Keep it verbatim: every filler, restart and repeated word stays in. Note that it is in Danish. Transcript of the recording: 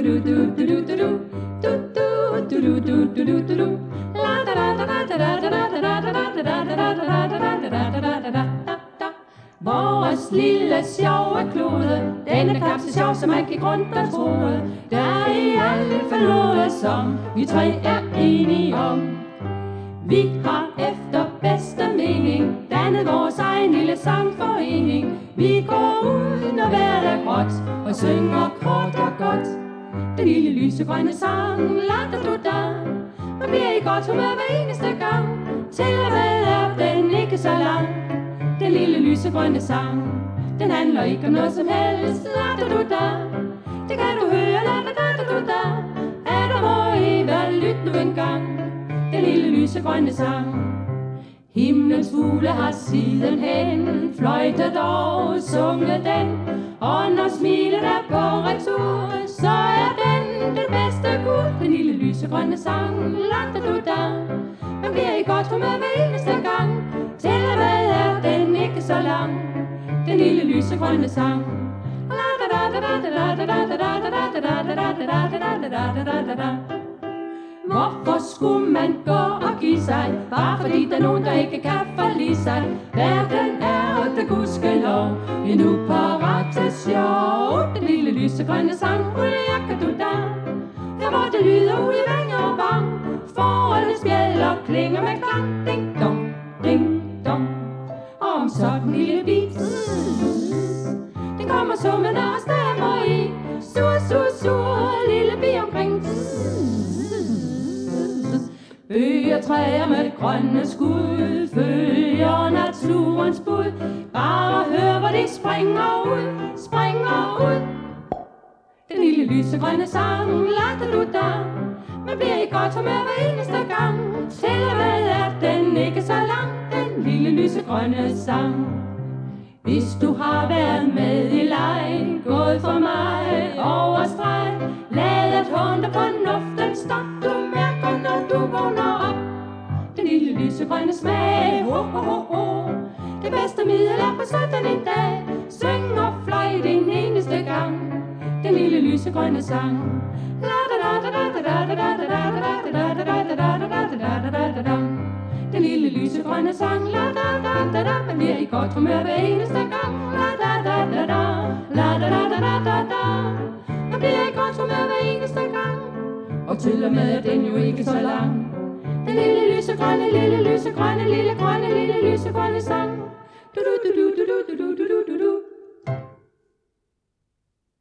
du du du du du du du du du du du du du la da da da da da da da da da da da da da da. Vores lille sjove klode, den er knap så sjov, som man gik rundt og troede. Der er i alle fald noget, som vi tre er enige om. Vi har efter bedste mening dannet vores egen lille sangforening. Vi går ud, når vejret er gråt, og synger kort og godt. Den lille lysegrønne sang, la da du da. Man bliver i godt humør hver eneste gang. Til og med er den ikke så lang. Den lille lysegrønne sang, den handler ikke om noget som helst. La da du da, det kan du høre. La da da da du da, er der må I vel lyt nu en gang. Den lille lysegrønne sang. Himlens fugle har sidenhen fløjtet og sunget den. Og når smilet er på retur, så er den den bedste gud. Den lille lysegrønne sang, la da du da. Man bliver i godt humør hver eneste gang. Til og med er den ikke så lang. Den lille lysegrønne sang. La da da da da da da da da da da da da da da da da da. Hvorfor skulle man gå og give sig, bare fordi der er nogen, der ikke kan forlige sig? Verden er der gudskelov endnu parat til sjov. Den lille lysegrønne sang, huliaka du da. Her hvor det lyder ude i vang og bang, forholdets bjælder klinger med klang. Ding dong, ding dong. Og om så den lille bit, den kommer summende og stemmer i. Sur, sur, sur, lille bi omkring. Bøger træer med grønne skud følger naturens bud. Bare hør hvor de springer ud, springer ud. Den lille lysegrønne sang, la da du da. Man bliver i godt humør hver eneste gang. Til og med er den ikke så lang. Den lille lysegrønne sang. Hvis du har været med i leg, gået for mig over streg, ladet hånd og fornuften stop. Du mærker når du vågner op. Den lille lysegrønne smag, ho ho ho ho. Det bedste middel er på sådan en dag. Syng og fløjt en eneste gang. Den lille lysegrønne sang. La da da da da da da da da da da da da da da da da da. Den lille lysegrønne sang, la da da da da. Man bliver i godt humør hver eneste gang. La da da da da, la da da da da da da. Man bliver i godt humør hver eneste gang. Og til og med er den jo ikke så lang. Den lille lysegrønne, lille lysegrønne, lille grønne, lille lysegrønne sang. Du du du du du du du du du du.